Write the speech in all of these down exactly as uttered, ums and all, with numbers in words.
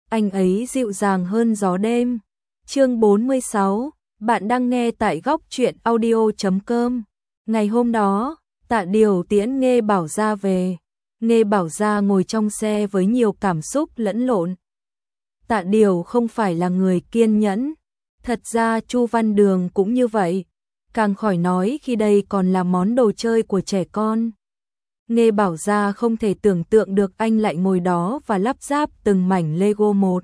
anh ấy dịu dàng hơn gió đêm. Chương bốn mươi sáu, bạn đang nghe tại góc truyện audio chấm com. Ngày hôm đó, Tạ Điều tiễn Nghê Bảo Gia về. Nghê Bảo Gia ngồi trong xe với nhiều cảm xúc lẫn lộn. Tạ Điều không phải là người kiên nhẫn. Thật ra Chu Văn Đường cũng như vậy. Càng khỏi nói khi đây còn là món đồ chơi của trẻ con. Nghê Bảo Gia không thể tưởng tượng được anh lại ngồi đó và lắp ráp từng mảnh Lego một.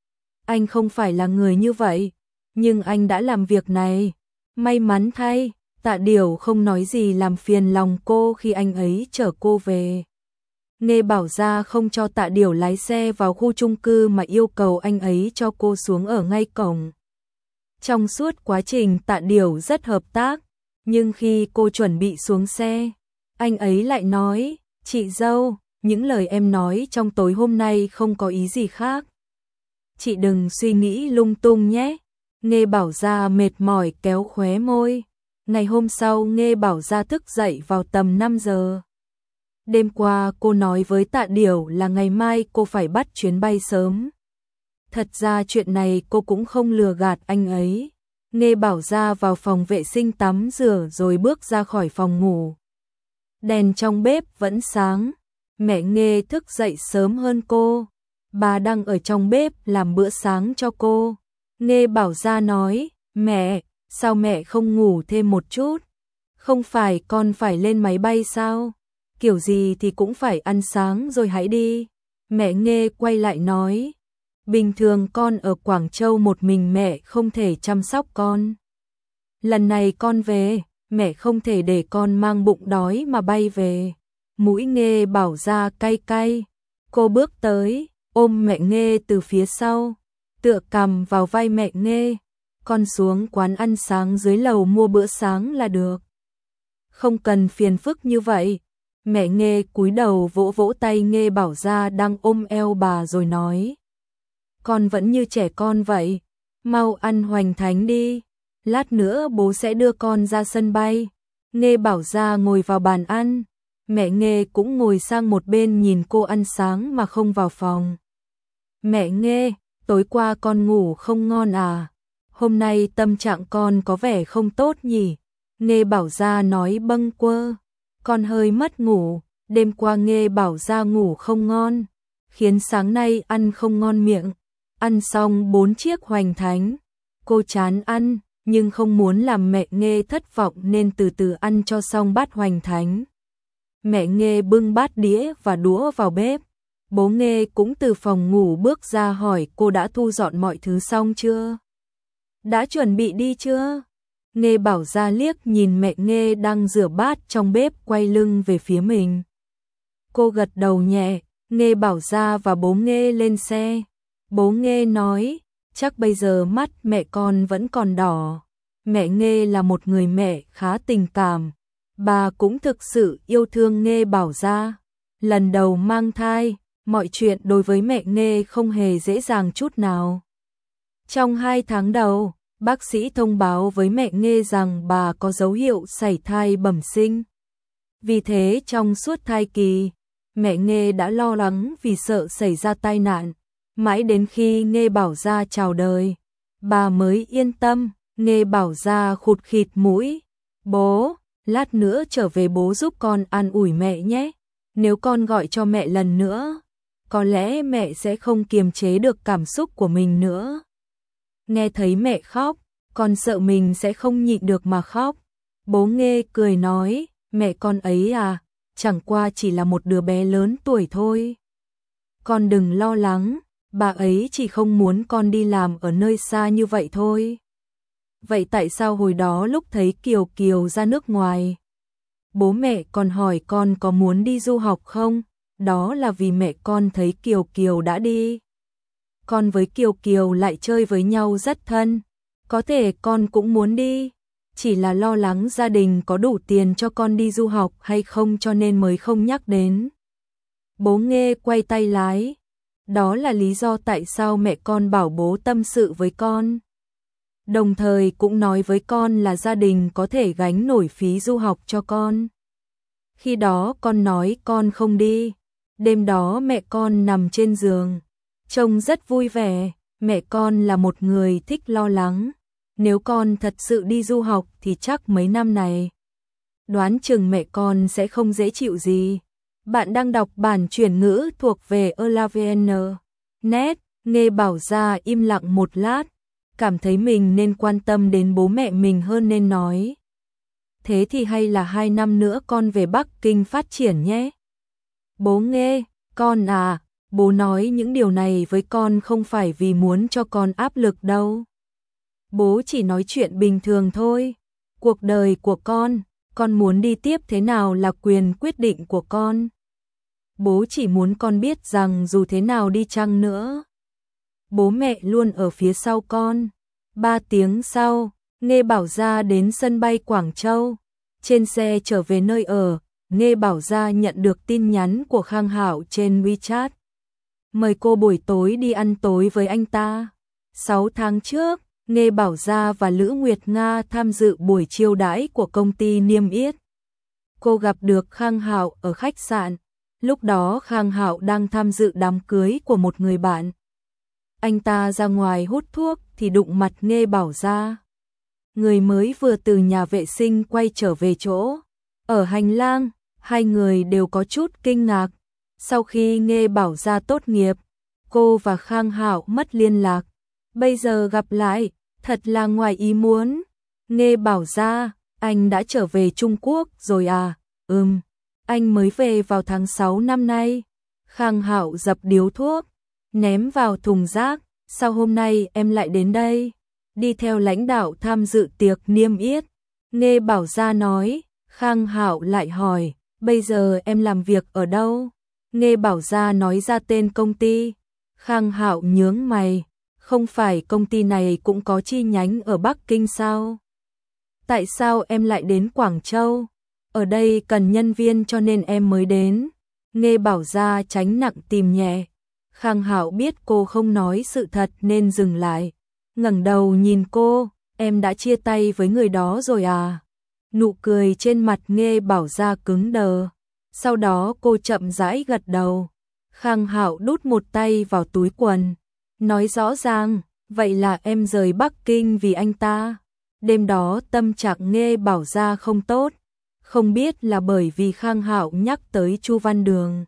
Anh không phải là người như vậy, nhưng anh đã làm việc này. May mắn thay, Tạ Điều không nói gì làm phiền lòng cô khi anh ấy chở cô về. Nghê Bảo Gia không cho Tạ Điều lái xe vào khu chung cư mà yêu cầu anh ấy cho cô xuống ở ngay cổng. Trong suốt quá trình Tạ Điều rất hợp tác, nhưng khi cô chuẩn bị xuống xe, anh ấy lại nói, chị dâu, những lời em nói trong tối hôm nay không có ý gì khác. Chị đừng suy nghĩ lung tung nhé. Nghê Bảo Gia mệt mỏi kéo khóe môi. Ngày hôm sau Nghê Bảo Gia thức dậy vào tầm năm giờ. Đêm qua cô nói với Tạ Điều là ngày mai cô phải bắt chuyến bay sớm. Thật ra chuyện này cô cũng không lừa gạt anh ấy. Nghê Bảo Gia vào phòng vệ sinh tắm rửa rồi bước ra khỏi phòng ngủ. Đèn trong bếp vẫn sáng. Mẹ Nghê thức dậy sớm hơn cô. Bà đang ở trong bếp làm bữa sáng cho cô. Nghê Bảo Gia nói, mẹ, sao mẹ không ngủ thêm một chút? Không phải con phải lên máy bay sao? Kiểu gì thì cũng phải ăn sáng rồi hãy đi. Mẹ Nghê quay lại nói, bình thường con ở Quảng Châu một mình mẹ không thể chăm sóc con. Lần này con về, mẹ không thể để con mang bụng đói mà bay về. Mũi Nghê Bảo Gia cay cay. Cô bước tới, ôm mẹ Nghê từ phía sau, tựa cằm vào vai mẹ Nghê. Con xuống quán ăn sáng dưới lầu mua bữa sáng là được. Không cần phiền phức như vậy. Mẹ Nghê cúi đầu vỗ vỗ tay Nghê Bảo Gia đang ôm eo bà rồi nói. Con vẫn như trẻ con vậy. Mau ăn hoành thánh đi. Lát nữa bố sẽ đưa con ra sân bay. Nghê Bảo Gia ngồi vào bàn ăn. Mẹ Nghê cũng ngồi sang một bên nhìn cô ăn sáng mà không vào phòng. Mẹ Nghê, tối qua con ngủ không ngon à? Hôm nay tâm trạng con có vẻ không tốt nhỉ? Nghê Bảo Gia nói bâng quơ. Con hơi mất ngủ, đêm qua Nghê Bảo Gia ngủ không ngon, khiến sáng nay ăn không ngon miệng. Ăn xong bốn chiếc hoành thánh. Cô chán ăn, nhưng không muốn làm mẹ Nghê thất vọng nên từ từ ăn cho xong bát hoành thánh. Mẹ Nghê bưng bát đĩa và đũa vào bếp. Bố Nghê cũng từ phòng ngủ bước ra hỏi cô đã thu dọn mọi thứ xong chưa? Đã chuẩn bị đi chưa? Nghê Bảo Gia liếc nhìn mẹ Nghê đang rửa bát trong bếp quay lưng về phía mình. Cô gật đầu nhẹ, Nghê Bảo Gia và bố Nghê lên xe. Bố Nghê nói, chắc bây giờ mắt mẹ con vẫn còn đỏ. Mẹ Nghê là một người mẹ khá tình cảm. Bà cũng thực sự yêu thương Nghê Bảo Gia. Lần đầu mang thai, mọi chuyện đối với mẹ Nghê không hề dễ dàng chút nào. Trong hai tháng đầu, bác sĩ thông báo với mẹ Nghê rằng bà có dấu hiệu sảy thai bẩm sinh. Vì thế trong suốt thai kỳ, mẹ Nghê đã lo lắng vì sợ xảy ra tai nạn. Mãi đến khi Nghê Bảo Gia chào đời, bà mới yên tâm. Nghê Bảo Gia khụt khịt mũi. Bố, lát nữa trở về bố giúp con an ủi mẹ nhé. Nếu con gọi cho mẹ lần nữa, có lẽ mẹ sẽ không kiềm chế được cảm xúc của mình nữa. Nghe thấy mẹ khóc, con sợ mình sẽ không nhịn được mà khóc. Bố Nghê cười nói, mẹ con ấy à, chẳng qua chỉ là một đứa bé lớn tuổi thôi. Con đừng lo lắng, bà ấy chỉ không muốn con đi làm ở nơi xa như vậy thôi. Vậy tại sao hồi đó lúc thấy Kiều Kiều ra nước ngoài, bố mẹ còn hỏi con có muốn đi du học không? Đó là vì mẹ con thấy Kiều Kiều đã đi. Con với Kiều Kiều lại chơi với nhau rất thân. Có thể con cũng muốn đi, chỉ là lo lắng gia đình có đủ tiền cho con đi du học hay không cho nên mới không nhắc đến. Bố Nghê quay tay lái. Đó là lý do tại sao mẹ con bảo bố tâm sự với con. Đồng thời cũng nói với con là gia đình có thể gánh nổi phí du học cho con. Khi đó con nói con không đi. Đêm đó mẹ con nằm trên giường, trông rất vui vẻ, mẹ con là một người thích lo lắng. Nếu con thật sự đi du học thì chắc mấy năm này, đoán chừng mẹ con sẽ không dễ chịu gì. Bạn đang đọc bản chuyển ngữ thuộc về Elavn. Net, Nghe Bảo Gia im lặng một lát, cảm thấy mình nên quan tâm đến bố mẹ mình hơn nên nói. Thế thì hay là hai năm nữa con về Bắc Kinh phát triển nhé. Bố Nghe, con à, bố nói những điều này với con không phải vì muốn cho con áp lực đâu. Bố chỉ nói chuyện bình thường thôi. Cuộc đời của con, con muốn đi tiếp thế nào là quyền quyết định của con. Bố chỉ muốn con biết rằng dù thế nào đi chăng nữa, bố mẹ luôn ở phía sau con. Ba tiếng sau, Nghe Bảo Gia đến sân bay Quảng Châu. Trên xe trở về nơi ở, Nghe Bảo Gia nhận được tin nhắn của Khang Hạo trên WeChat. Mời cô buổi tối đi ăn tối với anh ta. Sáu tháng trước, Nghe Bảo Gia và Lữ Nguyệt Nga tham dự buổi chiêu đãi của công ty Niêm Yết. Cô gặp được Khang Hạo ở khách sạn. Lúc đó Khang Hạo đang tham dự đám cưới của một người bạn. Anh ta ra ngoài hút thuốc thì đụng mặt Nghe Bảo Gia. Người mới vừa từ nhà vệ sinh quay trở về chỗ. Ở hành lang, hai người đều có chút kinh ngạc. Sau khi Nghe Bảo Gia tốt nghiệp, cô và Khang Hạo mất liên lạc. Bây giờ gặp lại, thật là ngoài ý muốn. Nghe Bảo Gia, anh đã trở về Trung Quốc rồi à? Ừm, anh mới về vào tháng sáu năm nay. Khang Hạo dập điếu thuốc, ném vào thùng rác. Sao hôm nay em lại đến đây? Đi theo lãnh đạo tham dự tiệc Niêm Yết. Nghe Bảo Gia nói. Khang Hạo lại hỏi, bây giờ em làm việc ở đâu? Nghe Bảo Gia nói ra tên công ty. Khang Hạo nhướng mày, không phải công ty này cũng có chi nhánh ở Bắc Kinh sao? Tại sao em lại đến Quảng Châu? Ở đây cần nhân viên cho nên em mới đến. Nghe Bảo Gia tránh nặng tìm nhẹ. Khang Hạo biết cô không nói sự thật nên dừng lại. Ngẩng đầu nhìn cô, em đã chia tay với người đó rồi à? Nụ cười trên mặt Nghe Bảo Gia cứng đờ. Sau đó cô chậm rãi gật đầu. Khang Hạo đút một tay vào túi quần. Nói rõ ràng, vậy là em rời Bắc Kinh vì anh ta. Đêm đó tâm trạng Nghe Bảo Gia không tốt. Không biết là bởi vì Khang Hạo nhắc tới Chu Văn Đường,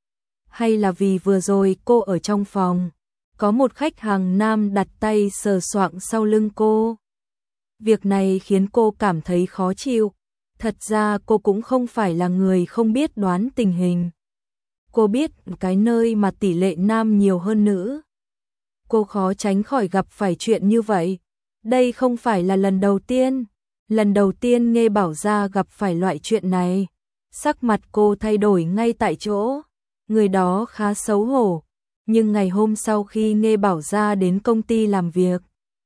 hay là vì vừa rồi cô ở trong phòng, có một khách hàng nam đặt tay sờ soạng sau lưng cô. Việc này khiến cô cảm thấy khó chịu. Thật ra cô cũng không phải là người không biết đoán tình hình. Cô biết cái nơi mà tỷ lệ nam nhiều hơn nữ. Cô khó tránh khỏi gặp phải chuyện như vậy. Đây không phải là lần đầu tiên. Lần đầu tiên Nghe Bảo Gia gặp phải loại chuyện này. Sắc mặt cô thay đổi ngay tại chỗ. Người đó khá xấu hổ. Nhưng ngày hôm sau khi Nghe Bảo Gia đến công ty làm việc,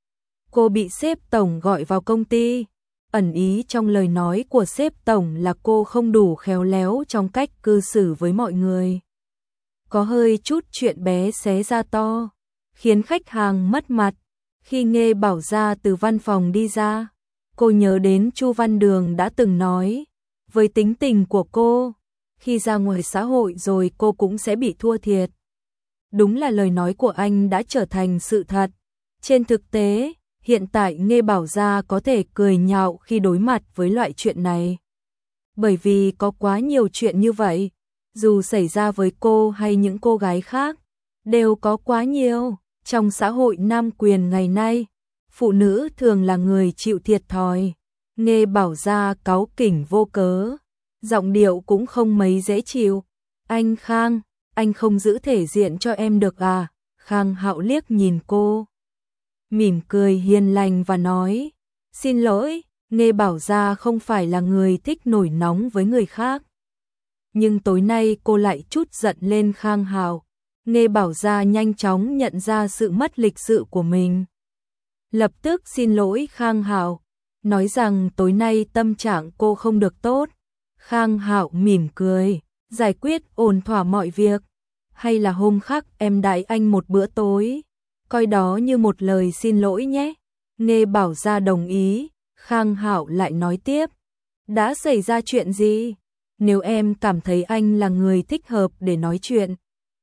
cô bị sếp tổng gọi vào công ty. Ẩn ý trong lời nói của sếp tổng là cô không đủ khéo léo trong cách cư xử với mọi người. Có hơi chút chuyện bé xé ra to, khiến khách hàng mất mặt. Khi Nghe Bảo Gia từ văn phòng đi ra, cô nhớ đến Chu Văn Đường đã từng nói, với tính tình của cô, khi ra ngoài xã hội rồi cô cũng sẽ bị thua thiệt. Đúng là lời nói của anh đã trở thành sự thật. Trên thực tế, hiện tại Nghe Bảo Gia có thể cười nhạo khi đối mặt với loại chuyện này. Bởi vì có quá nhiều chuyện như vậy, dù xảy ra với cô hay những cô gái khác, đều có quá nhiều. Trong xã hội nam quyền ngày nay, phụ nữ thường là người chịu thiệt thòi. Nghe Bảo Gia cáu kỉnh vô cớ, giọng điệu cũng không mấy dễ chịu. Anh Khang, anh không giữ thể diện cho em được à? Khang Hạo liếc nhìn cô, mỉm cười hiền lành và nói, xin lỗi. Nghe Bảo Gia không phải là người thích nổi nóng với người khác. Nhưng tối nay cô lại chút giận lên Khang Hạo. Nghe Bảo Gia nhanh chóng nhận ra sự mất lịch sự của mình. Lập tức xin lỗi Khang Hạo, nói rằng tối nay tâm trạng cô không được tốt. Khang Hạo mỉm cười, giải quyết ổn thỏa mọi việc. Hay là hôm khác em đãi anh một bữa tối, coi đó như một lời xin lỗi nhé. Nghe Bảo Gia đồng ý. Khang Hạo lại nói tiếp, đã xảy ra chuyện gì? Nếu em cảm thấy anh là người thích hợp để nói chuyện,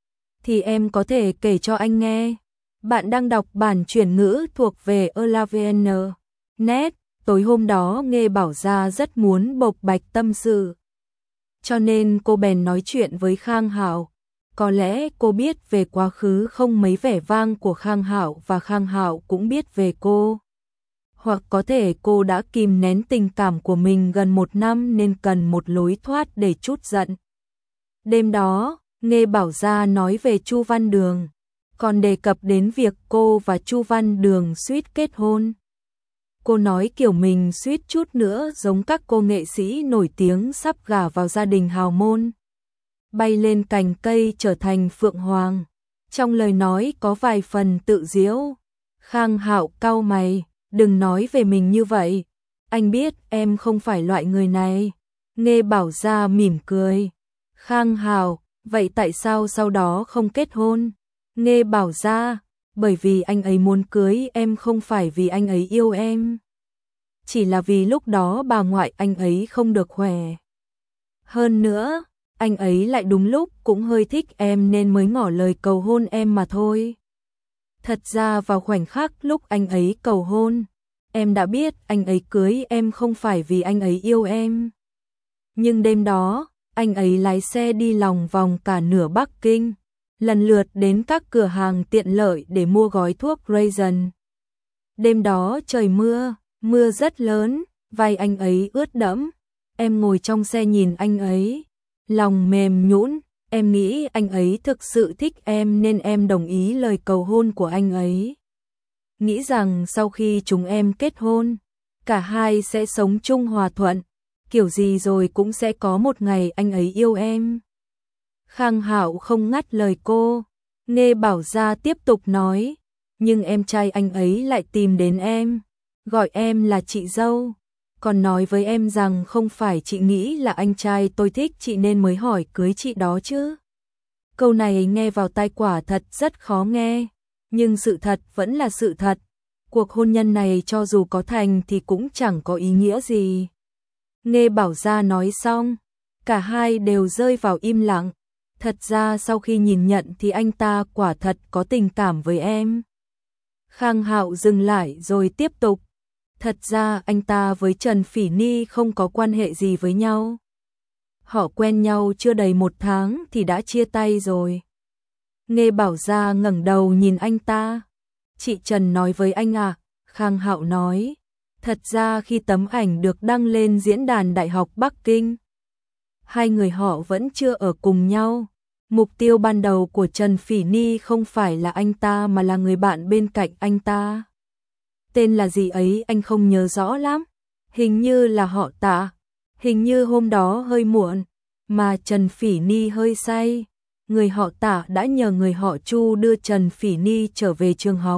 thì em có thể kể cho anh nghe. Bạn đang đọc bản chuyển ngữ thuộc về elavn chấm net. Tối hôm đó Nghê Bảo Gia rất muốn bộc bạch tâm sự. Cho nên cô bèn nói chuyện với Khang Hạo. Có lẽ cô biết về quá khứ không mấy vẻ vang của Khang Hạo và Khang Hạo cũng biết về cô. Hoặc có thể cô đã kìm nén tình cảm của mình gần một năm nên cần một lối thoát để trút giận. Đêm đó, Nghê Bảo Gia nói về Chu Văn Đường, còn đề cập đến việc cô và Chu Văn Đường suýt kết hôn. Cô nói kiểu mình suýt chút nữa giống các cô nghệ sĩ nổi tiếng sắp gả vào gia đình hào môn, bay lên cành cây trở thành phượng hoàng. Trong lời nói có vài phần tự giễu. Khang Hạo cau mày, đừng nói về mình như vậy. Anh biết em không phải loại người này. Nghê Bảo Gia mỉm cười. Khang Hạo, vậy tại sao sau đó không kết hôn? Nghê Bảo Gia, bởi vì anh ấy muốn cưới em không phải vì anh ấy yêu em. Chỉ là vì lúc đó bà ngoại anh ấy không được khỏe. Hơn nữa, anh ấy lại đúng lúc cũng hơi thích em nên mới ngỏ lời cầu hôn em mà thôi. Thật ra vào khoảnh khắc lúc anh ấy cầu hôn, em đã biết anh ấy cưới em không phải vì anh ấy yêu em. Nhưng đêm đó, anh ấy lái xe đi lòng vòng cả nửa Bắc Kinh, lần lượt đến các cửa hàng tiện lợi để mua gói thuốc Raisin. Đêm đó trời mưa, mưa rất lớn, vai anh ấy ướt đẫm. Em ngồi trong xe nhìn anh ấy, lòng mềm nhũn. Em nghĩ anh ấy thực sự thích em nên em đồng ý lời cầu hôn của anh ấy. Nghĩ rằng sau khi chúng em kết hôn, cả hai sẽ sống chung hòa thuận, kiểu gì rồi cũng sẽ có một ngày anh ấy yêu em. Khang Hạo không ngắt lời cô. Nghê Bảo Gia tiếp tục nói, nhưng em trai anh ấy lại tìm đến em, gọi em là chị dâu, còn nói với em rằng không phải chị nghĩ là anh trai tôi thích chị nên mới hỏi cưới chị đó chứ. Câu này nghe vào tai quả thật rất khó nghe, nhưng sự thật vẫn là sự thật. Cuộc hôn nhân này cho dù có thành thì cũng chẳng có ý nghĩa gì. Nghê Bảo Gia nói xong, cả hai đều rơi vào im lặng. Thật ra sau khi nhìn nhận thì anh ta quả thật có tình cảm với em. Khang Hạo dừng lại rồi tiếp tục. Thật ra anh ta với Trần Phỉ Ni không có quan hệ gì với nhau. Họ quen nhau chưa đầy một tháng thì đã chia tay rồi. Nghê Bảo Gia ngẩng đầu nhìn anh ta. Chị Trần nói với anh à? Khang Hạo nói. Thật ra khi tấm ảnh được đăng lên diễn đàn Đại học Bắc Kinh, hai người họ vẫn chưa ở cùng nhau. Mục tiêu ban đầu của Trần Phỉ Ni không phải là anh ta mà là người bạn bên cạnh anh ta. Tên là gì ấy anh không nhớ rõ lắm. Hình như là họ Tạ. Hình như hôm đó hơi muộn, mà Trần Phỉ Ni hơi say. Người họ Tạ đã nhờ người họ Chu đưa Trần Phỉ Ni trở về trường học,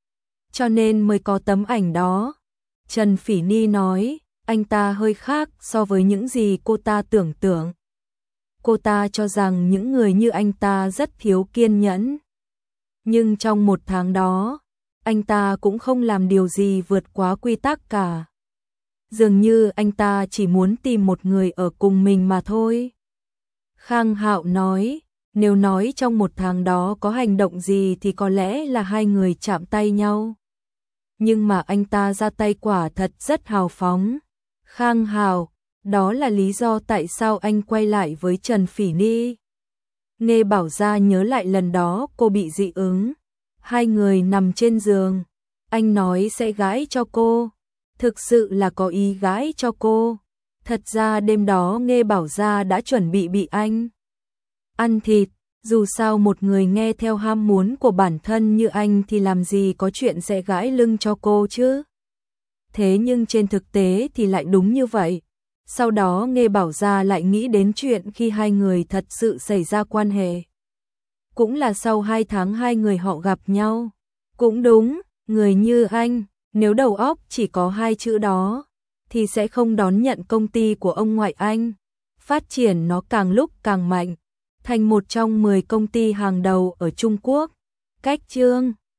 cho nên mới có tấm ảnh đó. Trần Phỉ Ni nói, anh ta hơi khác so với những gì cô ta tưởng tượng. Cô ta cho rằng những người như anh ta rất thiếu kiên nhẫn. Nhưng trong một tháng đó, anh ta cũng không làm điều gì vượt quá quy tắc cả. Dường như anh ta chỉ muốn tìm một người ở cùng mình mà thôi. Khang Hạo nói, nếu nói trong một tháng đó có hành động gì thì có lẽ là hai người chạm tay nhau. Nhưng mà anh ta ra tay quả thật rất hào phóng. Khang Hạo, đó là lý do tại sao anh quay lại với Trần Phỉ Ni. Nghê Bảo Gia nhớ lại lần đó cô bị dị ứng. Hai người nằm trên giường. Anh nói sẽ gãi cho cô. Thực sự là có ý gãi cho cô. Thật ra đêm đó Nghê Bảo Gia đã chuẩn bị bị anh ăn thịt. Dù sao một người nghe theo ham muốn của bản thân như anh thì làm gì có chuyện sẽ gãi lưng cho cô chứ. Thế nhưng trên thực tế thì lại đúng như vậy. Sau đó Nghê Bảo Gia lại nghĩ đến chuyện khi hai người thật sự xảy ra quan hệ. Cũng là sau hai tháng hai người họ gặp nhau. Cũng đúng, người như anh, nếu đầu óc chỉ có hai chữ đó, thì sẽ không đón nhận công ty của ông ngoại anh. Phát triển nó càng lúc càng mạnh, thành một trong mười công ty hàng đầu ở Trung Quốc. Cách chương